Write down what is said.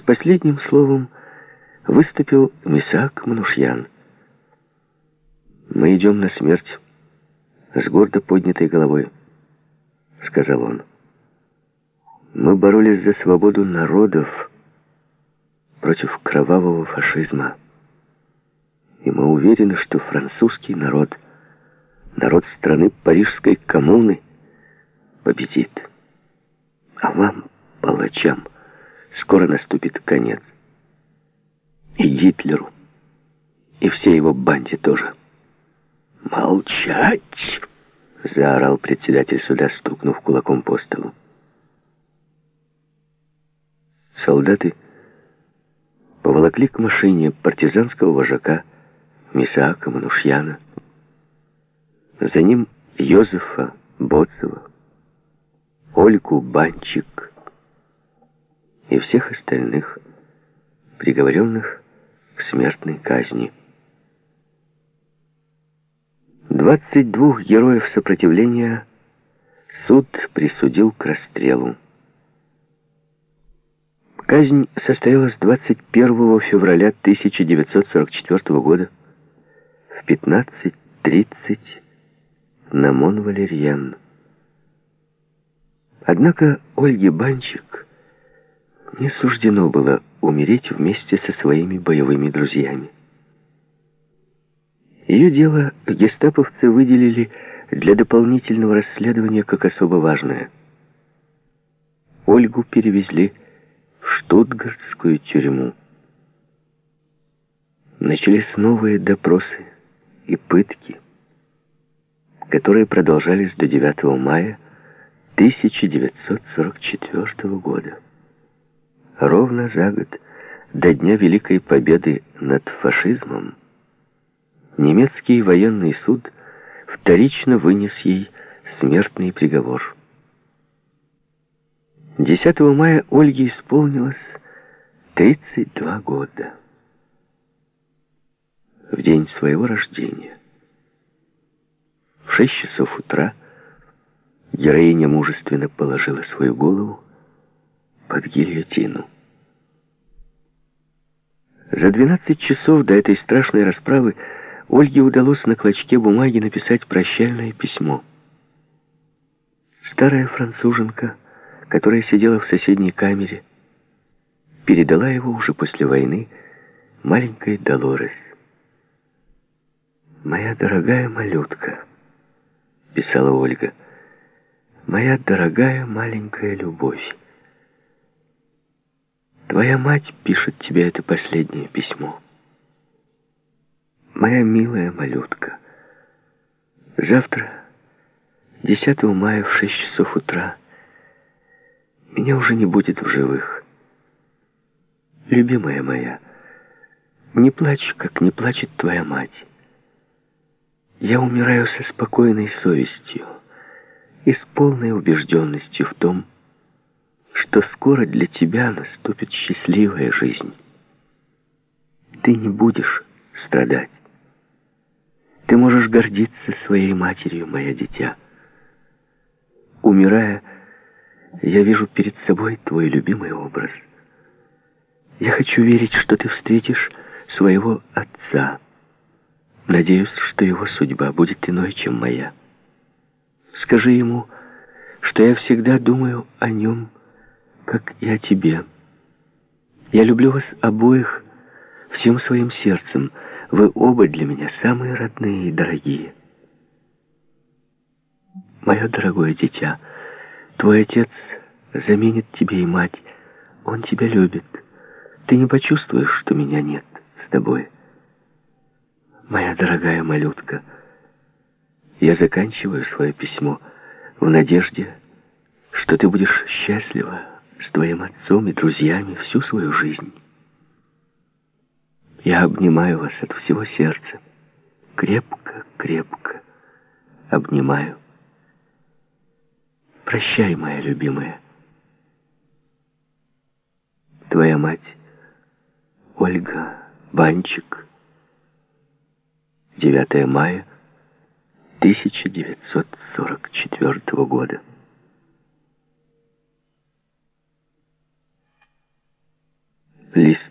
С последним словом выступил Мисаак Манушьян. «Мы идем на смерть с гордо поднятой головой», — сказал он. «Мы боролись за свободу народов против кровавого фашизма. И мы уверены, что французский народ, народ страны Парижской коммуны, победит. А вам, палачам, скоро наступит конец. И Гитлеру, и всей его банде тоже». «Молчать!» — заорал председатель суда, стукнув кулаком по столу. Солдаты поволокли к машине партизанского вожака Мисаака Манушьяна, за ним Йозефа Боцева, Ольгу Банчик и всех остальных, приговоренных к смертной казни. 22 героев сопротивления суд присудил к расстрелу. Казнь состоялась 21 февраля 1944 года в 15:30 на Мон-Валерьян. Однако Ольге Банчик не суждено было умереть вместе со своими боевыми друзьями. Ее дело гестаповцы выделили для дополнительного расследования как особо важное. Ольгу перевезли в штутгартскую тюрьму. Начались новые допросы и пытки, которые продолжались до 9 мая 1944 года. Ровно за год до Дня Великой Победы над фашизмом немецкий военный суд вторично вынес ей смертный приговор. 10 мая Ольге исполнилось 32 года. В день своего рождения, в 6 часов утра, героиня мужественно положила свою голову под гильотину. За 12 часов до этой страшной расправы Ольге удалось на клочке бумаги написать прощальное письмо. Старая француженка, которая сидела в соседней камере, передала его уже после войны маленькой Долорес. «Моя дорогая малютка», — писала Ольга, — «моя дорогая маленькая любовь. Твоя мать пишет тебе это последнее письмо. Моя милая малютка, завтра, 10 мая в 6 часов утра, меня уже не будет в живых. Любимая моя, не плачь, как не плачет твоя мать. Я умираю со спокойной совестью и с полной убежденностью в том, что скоро для тебя наступит счастливая жизнь. Ты не будешь страдать. Ты можешь гордиться своей матерью, моя дитя. Умирая, я вижу перед собой твой любимый образ. Я хочу верить, что ты встретишь своего отца. Надеюсь, что его судьба будет иной, чем моя. Скажи ему, что я всегда думаю о нем, как и о тебе. Я люблю вас обоих всем своим сердцем. Вы оба для меня самые родные и дорогие. Мое дорогое дитя, твой отец заменит тебе и мать. Он тебя любит. Ты не почувствуешь, что меня нет с тобой. Моя дорогая малютка, я заканчиваю свое письмо в надежде, что ты будешь счастлива с твоим отцом и друзьями всю свою жизнь. Я обнимаю вас от всего сердца. Крепко-крепко обнимаю. Прощай, моя любимая. Твоя мать Ольга Банчик. 9 мая 1944 года. Лист